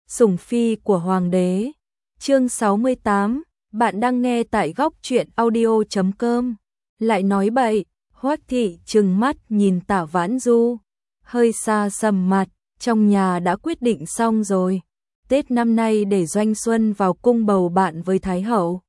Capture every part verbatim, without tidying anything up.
Sủng phi của hoàng đế. Chương sáu mươi tám, bạn đang nghe tại góc truyện audio chấm com. Lại nói bậy, Hoắc thị trừng mắt nhìn Tả Vãn Du, hơi xa sầm mặt, trong nhà đã quyết định xong rồi. Tết năm nay để Doanh Xuân vào cung bầu bạn với Thái hậu.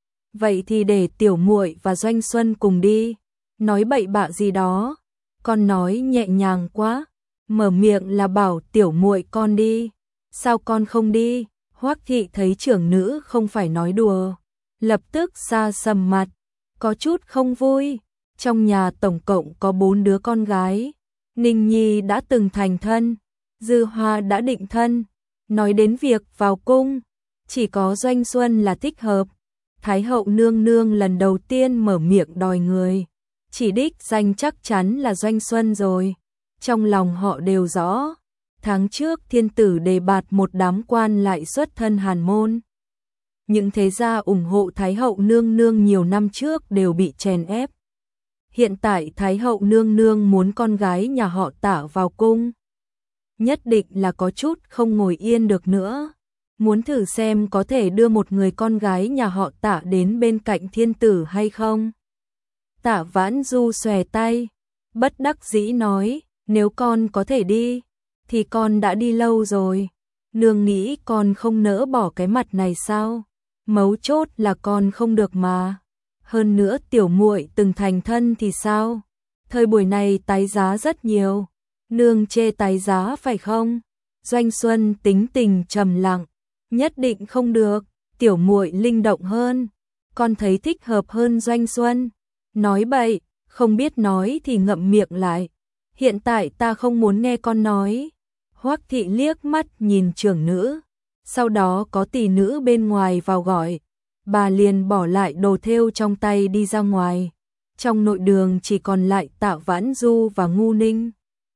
Vậy thì để tiểu muội và Doanh Xuân cùng đi. Nói bậy bạ gì đó, con nói nhẹ nhàng quá, mở miệng là bảo tiểu muội con đi. Sao con không đi? Hoắc thị thấy trưởng nữ không phải nói đùa, lập tức xa sầm mặt, có chút không vui. Trong nhà tổng cộng có bốn đứa con gái, Ninh Nhi đã từng thành thân, Dư Hoa đã định thân, nói đến việc vào cung, chỉ có Doanh Xuân là thích hợp. Thái hậu nương nương lần đầu tiên mở miệng đòi người, chỉ đích danh chắc chắn là Doanh Xuân rồi. Trong lòng họ đều rõ, tháng trước thiên tử đề bạt một đám quan lại xuất thân hàn môn. Những thế gia ủng hộ Thái hậu nương nương nhiều năm trước đều bị chèn ép. Hiện tại Thái hậu nương nương muốn con gái nhà họ Tả vào cung, nhất định là có chút không ngồi yên được nữa. Muốn thử xem có thể đưa một người con gái nhà họ Tả đến bên cạnh thiên tử hay không. Tả Vãn Du xòe tay, bất đắc dĩ nói, nếu con có thể đi, thì con đã đi lâu rồi. Nương nghĩ con không nỡ bỏ cái mặt này sao? Mấu chốt là con không được mà. Hơn nữa tiểu muội từng thành thân thì sao? Thời buổi này tái giá rất nhiều. Nương chê tái giá phải không? Doanh Xuân tính tình trầm lặng, nhất định không được, tiểu muội linh động hơn, con thấy thích hợp hơn Doanh Xuân. Nói bậy, không biết nói thì ngậm miệng lại. Hiện tại ta không muốn nghe con nói. Hoắc thị liếc mắt nhìn trưởng nữ, sau đó có tỷ nữ bên ngoài vào gọi, bà liền bỏ lại đồ thêu trong tay đi ra ngoài. Trong nội đường chỉ còn lại Tạ Vãn Du và Ngu Ninh.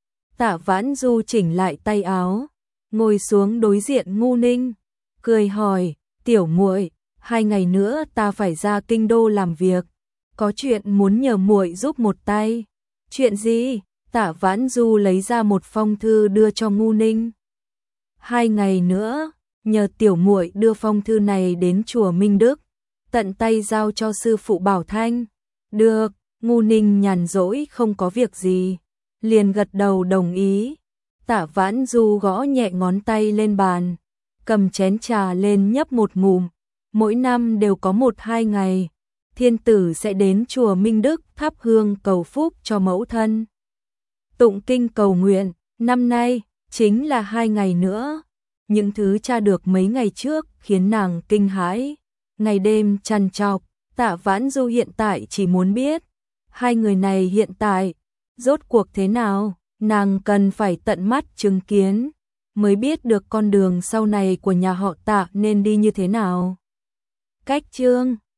Tạ Vãn Du chỉnh lại tay áo, ngồi xuống đối diện Ngu Ninh, cười hỏi, tiểu muội, hai ngày nữa ta phải ra kinh đô làm việc, có chuyện muốn nhờ muội giúp một tay. Chuyện gì? Tạ Vãn Du lấy ra một phong thư đưa cho Ngu Ninh. Hai ngày nữa, nhờ tiểu muội đưa phong thư này đến chùa Minh Đức, tận tay giao cho sư phụ Bảo Thanh. Được, Ngu Ninh nhàn rỗi không có việc gì, liền gật đầu đồng ý. Tạ Vãn Du gõ nhẹ ngón tay lên bàn, cầm chén trà lên nhấp một ngụm. Mỗi năm đều có một hai ngày, thiên tử sẽ đến chùa Minh Đức thắp hương cầu phúc cho mẫu thân, tụng kinh cầu nguyện. Năm nay chính là hai ngày nữa. Những thứ tra được mấy ngày trước khiến nàng kinh hãi, ngày đêm trằn trọc. Tạ Vãn Du hiện tại chỉ muốn biết hai người này hiện tại rốt cuộc thế nào. Nàng cần phải tận mắt chứng kiến mới biết được con đường sau này của nhà họ Tạ nên đi như thế nào. Cách chương